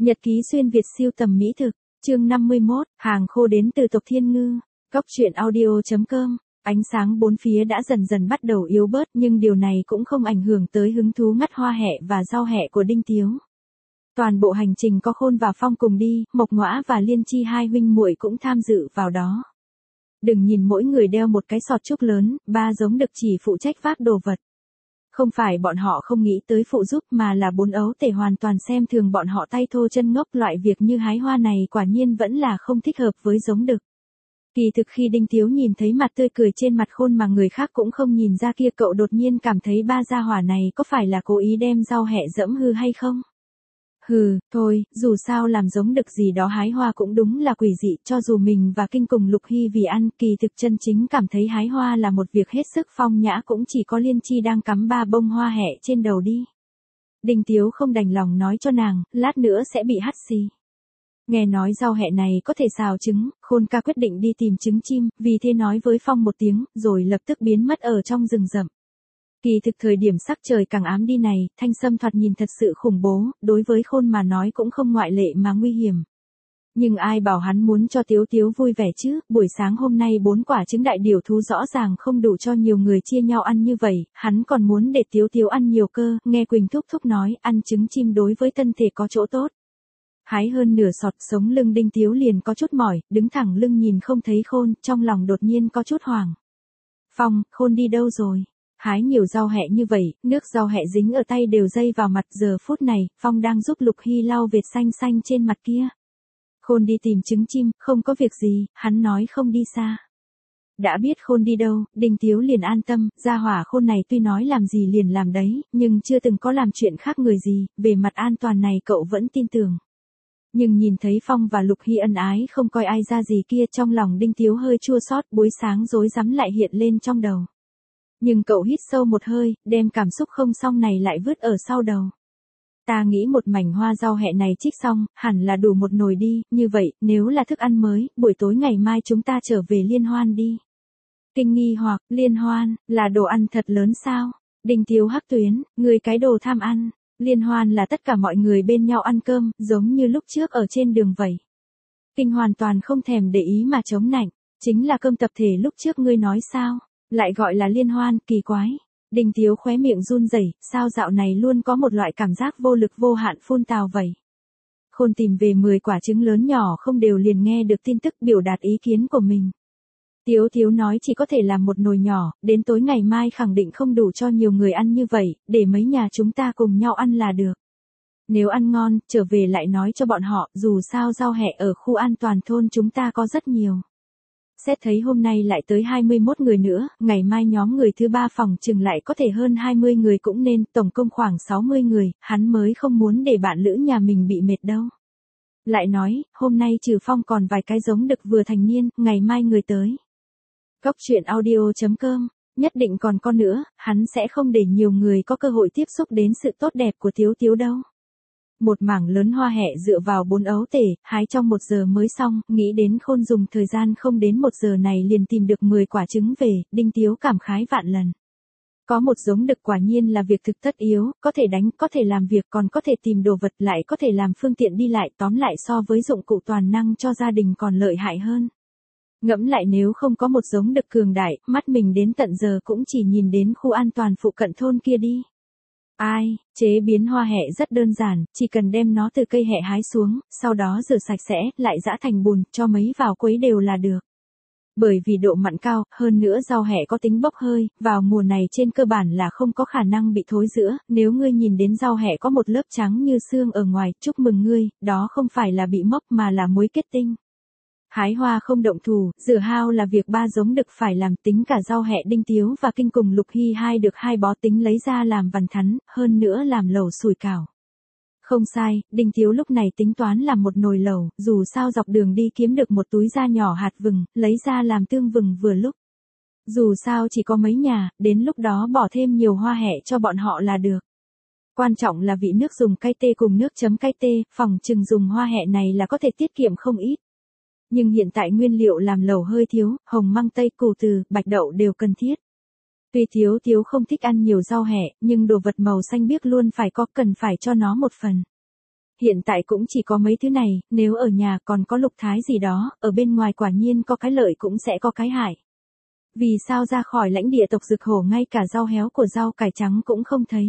Nhật ký xuyên Việt siêu tầm mỹ thực, chương 51, hàng khô đến từ tộc Thiên Ngư, Cóc truyện audio.com. Ánh sáng bốn phía đã dần dần bắt đầu yếu bớt nhưng điều này cũng không ảnh hưởng tới hứng thú ngắt hoa hẹ và rau hẹ của Đinh Tiếu. Toàn bộ hành trình có Khôn và Phong cùng đi, Mộc Ngoã và Liên Chi hai huynh muội cũng tham dự vào đó. Đừng nhìn mỗi người đeo một cái sọt trúc lớn, ba giống đực chỉ phụ trách vác đồ vật. Không phải bọn họ không nghĩ tới phụ giúp mà là bốn ấu tể hoàn toàn xem thường bọn họ tay thô chân ngốc, loại việc như hái hoa này quả nhiên vẫn là không thích hợp với giống đực. Kỳ thực khi Đinh Tiếu nhìn thấy mặt tươi cười trên mặt Khôn mà người khác cũng không nhìn ra kia, cậu đột nhiên cảm thấy ba gia hỏa này có phải là cố ý đem rau hẹ dẫm hư hay không? Hừ, thôi, dù sao làm giống đực gì đó hái hoa cũng đúng là quỷ dị, cho dù mình và Kinh cùng Lục Hy vì ăn, kỳ thực chân chính cảm thấy hái hoa là một việc hết sức phong nhã cũng chỉ có Liên Chi đang cắm ba bông hoa hẹ trên đầu đi. Đinh Tiếu không đành lòng nói cho nàng, lát nữa sẽ bị hắt xì. Nghe nói rau hẹ này có thể xào trứng, Khôn ca quyết định đi tìm trứng chim, vì thế nói với Phong một tiếng, rồi lập tức biến mất ở trong rừng rậm. Kỳ thực thời điểm sắc trời càng ám đi này, thanh sâm thoạt nhìn thật sự khủng bố, đối với Khôn mà nói cũng không ngoại lệ mà nguy hiểm. Nhưng ai bảo hắn muốn cho Tiếu Tiếu vui vẻ chứ, buổi sáng hôm nay 4 quả trứng đại điểu thú rõ ràng không đủ cho nhiều người chia nhau ăn như vậy, hắn còn muốn để Tiếu Tiếu ăn nhiều cơ, nghe Quỳnh thúc thúc nói, ăn trứng chim đối với thân thể có chỗ tốt. Hái hơn nửa sọt, sống lưng Đinh Tiếu liền có chút mỏi, đứng thẳng lưng nhìn không thấy Khôn, trong lòng đột nhiên có chút hoảng. Phong, Khôn đi đâu rồi? Hái nhiều rau hẹ như vậy, nước rau hẹ dính ở tay đều dây vào mặt, giờ phút này, Phong đang giúp Lục Hy lau vệt xanh xanh trên mặt kia. Khôn đi tìm trứng chim, không có việc gì, hắn nói không đi xa. Đã biết Khôn đi đâu, Đinh Tiếu liền an tâm, gia hỏa Khôn này tuy nói làm gì liền làm đấy, nhưng chưa từng có làm chuyện khác người gì, về mặt an toàn này cậu vẫn tin tưởng. Nhưng nhìn thấy Phong và Lục Hy ân ái không coi ai ra gì kia, trong lòng Đinh Tiếu hơi chua xót, buổi sáng rối rắm lại hiện lên trong đầu. Nhưng cậu hít sâu một hơi, đem cảm xúc không xong này lại vứt ở sau đầu. Ta nghĩ một mảnh hoa rau hẹ này trích xong, hẳn là đủ một nồi đi, như vậy, nếu là thức ăn mới, buổi tối ngày mai chúng ta trở về liên hoan đi. Kinh nghi hoặc, liên hoan, là đồ ăn thật lớn sao? Đinh Tiếu hắc tuyến, người cái đồ tham ăn. Liên hoan là tất cả mọi người bên nhau ăn cơm, giống như lúc trước ở trên đường vậy. Kinh hoàn toàn không thèm để ý mà chống nạnh, chính là cơm tập thể lúc trước ngươi nói sao, lại gọi là liên hoan, kỳ quái. Đinh Tiếu khóe miệng run rẩy, sao dạo này luôn có một loại cảm giác vô lực vô hạn phun tào vậy. Khôn tìm về 10 quả trứng lớn nhỏ không đều liền nghe được tin tức biểu đạt ý kiến của mình. Tiếu Tiếu nói chỉ có thể làm một nồi nhỏ, đến tối ngày mai khẳng định không đủ cho nhiều người ăn như vậy, để mấy nhà chúng ta cùng nhau ăn là được. Nếu ăn ngon, trở về lại nói cho bọn họ, dù sao rau hẹ ở khu an toàn thôn chúng ta có rất nhiều. Xét thấy hôm nay lại tới 21 người nữa, ngày mai nhóm người thứ 3 phòng chừng lại có thể hơn 20 người cũng nên, tổng cộng khoảng 60 người, hắn mới không muốn để bạn lữ nhà mình bị mệt đâu. Lại nói, hôm nay trừ Phong còn vài cái giống đực vừa thành niên, ngày mai người tới. Cóc truyện audio.com, nhất định còn con nữa, hắn sẽ không để nhiều người có cơ hội tiếp xúc đến sự tốt đẹp của Tiếu Tiếu đâu. Một mảng lớn hoa hẹ dựa vào 4 ấu tể, hái trong 1 giờ mới xong, nghĩ đến Khôn dùng thời gian không đến 1 giờ này liền tìm được 10 quả trứng về, Đinh Tiếu cảm khái vạn lần. Có một giống đực quả nhiên là việc thực tất yếu, có thể đánh, có thể làm việc, còn có thể tìm đồ vật, lại có thể làm phương tiện đi lại, tóm lại so với dụng cụ toàn năng cho gia đình còn lợi hại hơn. Ngẫm lại nếu không có một giống đực cường đại, mắt mình đến tận giờ cũng chỉ nhìn đến khu an toàn phụ cận thôn kia đi. Ai, chế biến hoa hẹ rất đơn giản, chỉ cần đem nó từ cây hẹ hái xuống, sau đó rửa sạch sẽ, lại giã thành bùn, cho mấy vào quấy đều là được. Bởi vì độ mặn cao, hơn nữa rau hẹ có tính bốc hơi, vào mùa này trên cơ bản là không có khả năng bị thối rữa, nếu ngươi nhìn đến rau hẹ có một lớp trắng như xương ở ngoài, chúc mừng ngươi, đó không phải là bị mốc mà là muối kết tinh. Hái hoa không động thủ, rửa hao là việc ba giống đực phải làm, tính cả rau hẹ Đinh Tiếu và Kinh cùng Lục Hy hai được 2 bó tính lấy ra làm vằn thắn, hơn nữa làm lẩu sủi cảo. Không sai, Đinh Tiếu lúc này tính toán làm một nồi lẩu, dù sao dọc đường đi kiếm được một túi da nhỏ hạt vừng, lấy ra làm tương vừng vừa lúc. Dù sao chỉ có mấy nhà, đến lúc đó bỏ thêm nhiều hoa hẹ cho bọn họ là được. Quan trọng là vị nước dùng cay tê cùng nước chấm cay tê, phòng chừng dùng hoa hẹ này là có thể tiết kiệm không ít. Nhưng hiện tại nguyên liệu làm lẩu hơi thiếu, hồng măng tây, củ từ, bạch đậu đều cần thiết. Tuy Tiếu Tiếu không thích ăn nhiều rau hẹ, nhưng đồ vật màu xanh biếc luôn phải có, cần phải cho nó một phần. Hiện tại cũng chỉ có mấy thứ này, nếu ở nhà còn có lục thái gì đó, ở bên ngoài quả nhiên có cái lợi cũng sẽ có cái hại. Vì sao ra khỏi lãnh địa tộc Dực Hổ ngay cả rau héo của rau cải trắng cũng không thấy.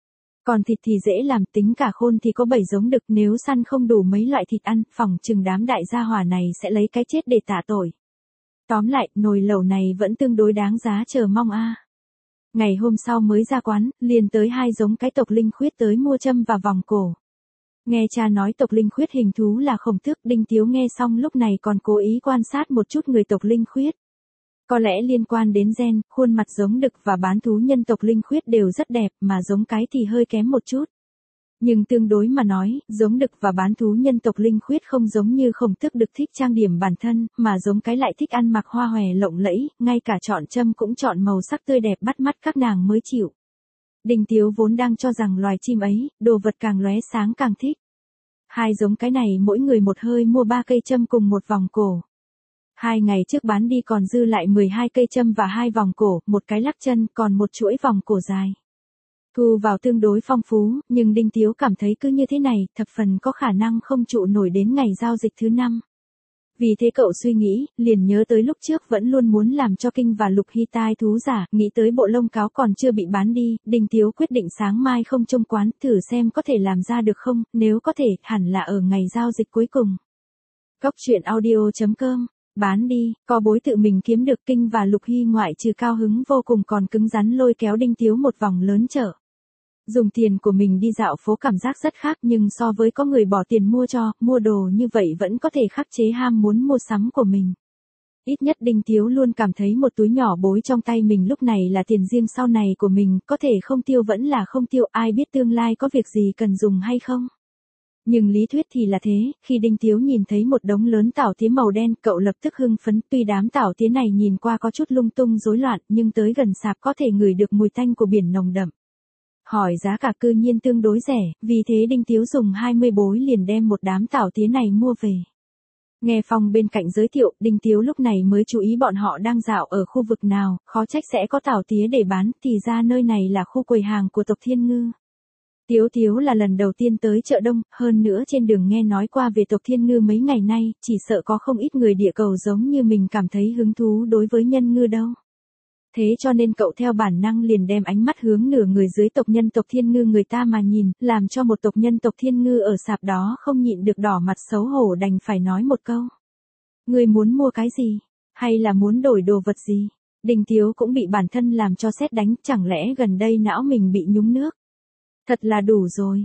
Còn thịt thì dễ làm, tính cả khôn thì có 7 giống đực, nếu săn không đủ mấy loại thịt ăn, phỏng chừng đám đại gia hỏa này sẽ lấy cái chết để tạ tội. Tóm lại, nồi lẩu này vẫn tương đối đáng giá chờ mong a. Ngày hôm sau mới ra quán, liền tới 2 giống cái tộc linh khuyết tới mua châm và vòng cổ. Nghe cha nói tộc linh khuyết hình thú là khổng tước, Đinh Tiếu nghe xong lúc này còn cố ý quan sát một chút người tộc linh khuyết. Có lẽ liên quan đến gen, khuôn mặt giống đực và bán thú nhân tộc linh khuyết đều rất đẹp, mà giống cái thì hơi kém một chút. Nhưng tương đối mà nói, giống đực và bán thú nhân tộc linh khuyết không giống như khổng tước đực thích trang điểm bản thân, mà giống cái lại thích ăn mặc hoa hòe lộng lẫy, ngay cả chọn châm cũng chọn màu sắc tươi đẹp bắt mắt các nàng mới chịu. Đinh Tiếu vốn đang cho rằng loài chim ấy, đồ vật càng lóe sáng càng thích. 2 giống cái này mỗi người một hơi mua 3 cây châm cùng một vòng cổ. 2 ngày trước bán đi còn dư lại 12 cây châm và 2 vòng cổ, một cái lắc chân, còn một chuỗi vòng cổ dài. Thu vào tương đối phong phú, nhưng Đinh Tiếu cảm thấy cứ như thế này, thập phần có khả năng không trụ nổi đến ngày giao dịch thứ 5. Vì thế cậu suy nghĩ, liền nhớ tới lúc trước vẫn luôn muốn làm cho Kinh và Lục Hy tai thú giả, nghĩ tới bộ lông cáo còn chưa bị bán đi, Đinh Tiếu quyết định sáng mai không trông quán, thử xem có thể làm ra được không, nếu có thể, hẳn là ở ngày giao dịch cuối cùng. Góc truyện audio.com, bán đi, có bối tự mình kiếm được. Kinh và Lục Hy ngoại trừ cao hứng vô cùng còn cứng rắn lôi kéo Đinh Tiếu một vòng lớn chợ. Dùng tiền của mình đi dạo phố cảm giác rất khác, nhưng so với có người bỏ tiền mua đồ như vậy vẫn có thể khắc chế ham muốn mua sắm của mình. Ít nhất Đinh Tiếu luôn cảm thấy một túi nhỏ bối trong tay mình lúc này là tiền riêng sau này của mình, có thể không tiêu vẫn là không tiêu, ai biết tương lai có việc gì cần dùng hay không. Nhưng lý thuyết thì là thế, khi Đinh Tiếu nhìn thấy một đống lớn tảo tía màu đen, cậu lập tức hưng phấn, tuy đám tảo tía này nhìn qua có chút lung tung rối loạn, nhưng tới gần sạp có thể ngửi được mùi tanh của biển nồng đậm. Hỏi giá cả cư nhiên tương đối rẻ, vì thế Đinh Tiếu dùng 20 bối liền đem một đám tảo tía này mua về. Nghe Phong bên cạnh giới thiệu, Đinh Tiếu lúc này mới chú ý bọn họ đang dạo ở khu vực nào, khó trách sẽ có tảo tía để bán, thì ra nơi này là khu quầy hàng của tộc Thiên Ngư. Tiếu là lần đầu tiên tới chợ đông, hơn nữa trên đường nghe nói qua về tộc Thiên Ngư mấy ngày nay, chỉ sợ có không ít người địa cầu giống như mình cảm thấy hứng thú đối với nhân ngư đâu. Thế cho nên cậu theo bản năng liền đem ánh mắt hướng nửa người dưới tộc nhân tộc Thiên Ngư người ta mà nhìn, làm cho một tộc nhân tộc Thiên Ngư ở sạp đó không nhịn được đỏ mặt xấu hổ đành phải nói một câu. Người muốn mua cái gì? Hay là muốn đổi đồ vật gì? Đinh Tiếu cũng bị bản thân làm cho sét đánh, chẳng lẽ gần đây não mình bị nhúng nước? Thật là đủ rồi,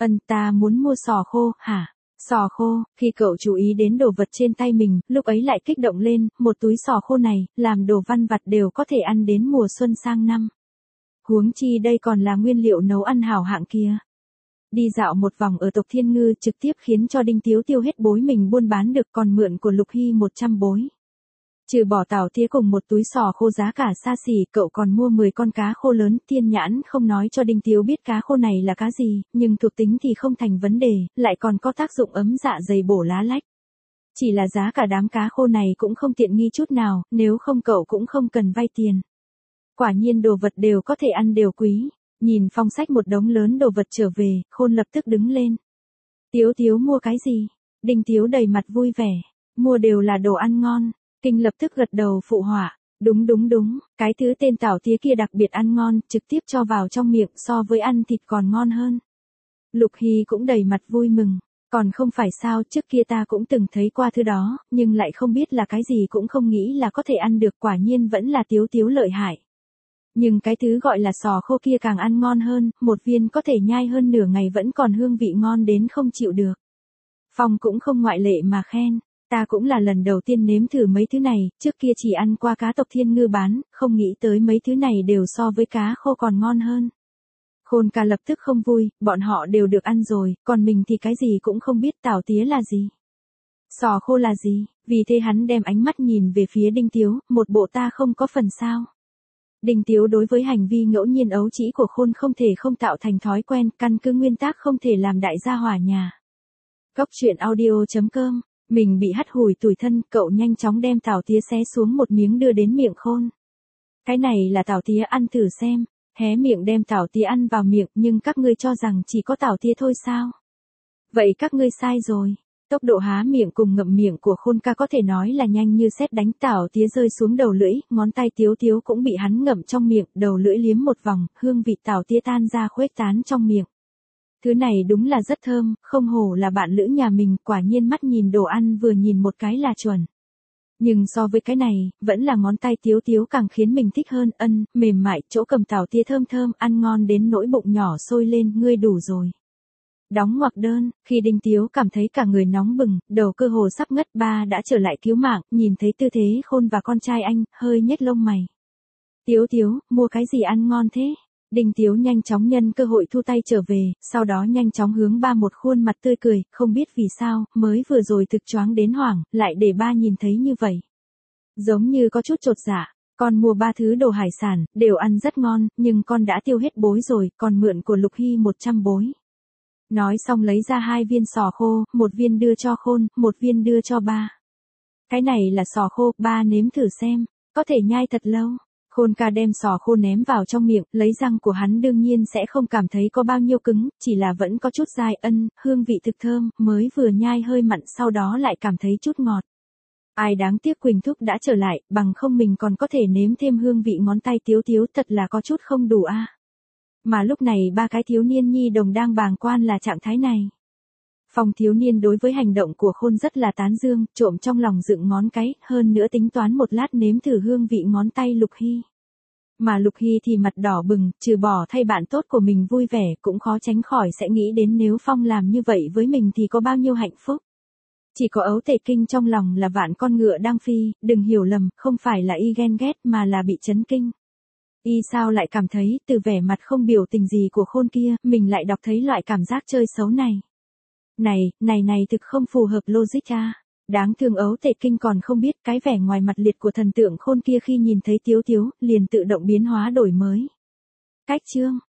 ta muốn mua sò khô, hả? Sò khô, khi cậu chú ý đến đồ vật trên tay mình, lúc ấy lại kích động lên, một túi sò khô này, làm đồ văn vặt đều có thể ăn đến mùa xuân sang năm. Huống chi đây còn là nguyên liệu nấu ăn hảo hạng kia. Đi dạo một vòng ở tộc Thiên Ngư trực tiếp khiến cho Đinh Tiếu tiêu hết bối mình buôn bán được, còn mượn của Lục Hy 100 bối. Trừ bỏ tảo tía cùng một túi sò khô giá cả xa xỉ, cậu còn mua 10 con cá khô lớn. Thiên Nhãn không nói cho Đinh Tiếu biết cá khô này là cá gì, nhưng thuộc tính thì không thành vấn đề, lại còn có tác dụng ấm dạ dày bổ lá lách. Chỉ là giá cả đám cá khô này cũng không tiện nghi chút nào, nếu không cậu cũng không cần vay tiền. Quả nhiên đồ vật đều có thể ăn đều quý. Nhìn Phong xách một đống lớn đồ vật trở về, Khôn lập tức đứng lên. Tiếu mua cái gì? Đinh Tiếu đầy mặt vui vẻ. Mua đều là đồ ăn ngon. Kinh lập tức gật đầu phụ họa. Đúng, cái thứ tên tảo tía kia đặc biệt ăn ngon, trực tiếp cho vào trong miệng so với ăn thịt còn ngon hơn. Lục Hy cũng đầy mặt vui mừng. Còn không phải sao, trước kia ta cũng từng thấy qua thứ đó, nhưng lại không biết là cái gì, cũng không nghĩ là có thể ăn được, quả nhiên vẫn là Tiếu lợi hại. Nhưng cái thứ gọi là sò khô kia càng ăn ngon hơn, một viên có thể nhai hơn nửa ngày vẫn còn hương vị ngon đến không chịu được. Phong cũng không ngoại lệ mà khen, ta cũng là lần đầu tiên nếm thử mấy thứ này, trước kia chỉ ăn qua cá tộc Thiên Ngư bán, không nghĩ tới mấy thứ này đều so với cá khô còn ngon hơn. Khôn ca lập tức không vui, bọn họ đều được ăn rồi, còn mình thì cái gì cũng không biết, tảo tía là gì, sò khô là gì, vì thế hắn đem ánh mắt nhìn về phía Đinh Tiếu, một bộ ta không có phần sao. Đinh Tiếu đối với hành vi ngẫu nhiên ấu trĩ của Khôn không thể không tạo thành thói quen, căn cứ nguyên tắc không thể làm đại gia hỏa nhà. Góc truyện audio.com, mình bị hắt hủi tủi thân, cậu nhanh chóng đem tảo tía xé xuống một miếng đưa đến miệng Khôn. Cái này là tảo tía, ăn thử xem. Hé miệng đem tảo tía ăn vào miệng, nhưng các ngươi cho rằng chỉ có tảo tía thôi sao? Vậy các ngươi sai rồi. Tốc độ há miệng cùng ngậm miệng của Khôn ca có thể nói là nhanh như sét đánh, tảo tía rơi xuống đầu lưỡi, ngón tay Tiếu Tiếu cũng bị hắn ngậm trong miệng, đầu lưỡi liếm một vòng, hương vị tảo tía tan ra khuếch tán trong miệng. Thứ này đúng là rất thơm, không hổ là bạn lữ nhà mình, quả nhiên mắt nhìn đồ ăn vừa nhìn một cái là chuẩn. Nhưng so với cái này, vẫn là ngón tay Tiếu Tiếu càng khiến mình thích hơn, mềm mại, chỗ cầm tảo tía thơm thơm, ăn ngon đến nỗi bụng nhỏ sôi lên, ngươi đủ rồi. Đóng ngoặc đơn, khi Đinh Tiếu cảm thấy cả người nóng bừng, đầu cơ hồ sắp ngất, ba đã trở lại cứu mạng, nhìn thấy tư thế Khôn và con trai anh, hơi nhếch lông mày. Tiếu Tiếu, mua cái gì ăn ngon thế? Đinh Tiếu nhanh chóng nhân cơ hội thu tay trở về, sau đó nhanh chóng hướng ba một khuôn mặt tươi cười, không biết vì sao, mới vừa rồi thực choáng đến hoảng, lại để ba nhìn thấy như vậy. Giống như có chút chột dạ, con mua 3 thứ đồ hải sản, đều ăn rất ngon, nhưng con đã tiêu hết bối rồi, còn mượn của Lục Hy 100 bối. Nói xong lấy ra 2 viên sò khô, 1 viên đưa cho Khôn, 1 viên đưa cho ba. Cái này là sò khô, ba nếm thử xem, có thể nhai thật lâu. Khôn ca đem sò khô ném vào trong miệng, lấy răng của hắn đương nhiên sẽ không cảm thấy có bao nhiêu cứng, chỉ là vẫn có chút dai, hương vị thực thơm, mới vừa nhai hơi mặn sau đó lại cảm thấy chút ngọt. Ai đáng tiếc Quỳnh Thúc đã trở lại, bằng không mình còn có thể nếm thêm hương vị ngón tay Tiếu Tiếu, thật là có chút không đủ a. Mà lúc này ba cái thiếu niên nhi đồng đang bàng quan là trạng thái này. Phong thiếu niên đối với hành động của Khôn rất là tán dương, trộm trong lòng dựng ngón cái, hơn nữa tính toán một lát nếm thử hương vị ngón tay Lục Hy. Mà Lục Hy thì mặt đỏ bừng, trừ bỏ thay bạn tốt của mình vui vẻ, cũng khó tránh khỏi sẽ nghĩ đến nếu Phong làm như vậy với mình thì có bao nhiêu hạnh phúc. Chỉ có Ấu Tề Kinh trong lòng là vạn con ngựa đang phi, đừng hiểu lầm, không phải là y ghen ghét mà là bị chấn kinh. Y sao lại cảm thấy, từ vẻ mặt không biểu tình gì của Khôn kia, mình lại đọc thấy loại cảm giác chơi xấu này. Này thực không phù hợp logic a. Đáng thương Ấu Tề Kinh còn không biết cái vẻ ngoài mặt liệt của thần tượng Khôn kia khi nhìn thấy Tiếu Tiếu, liền tự động biến hóa đổi mới. Cách chương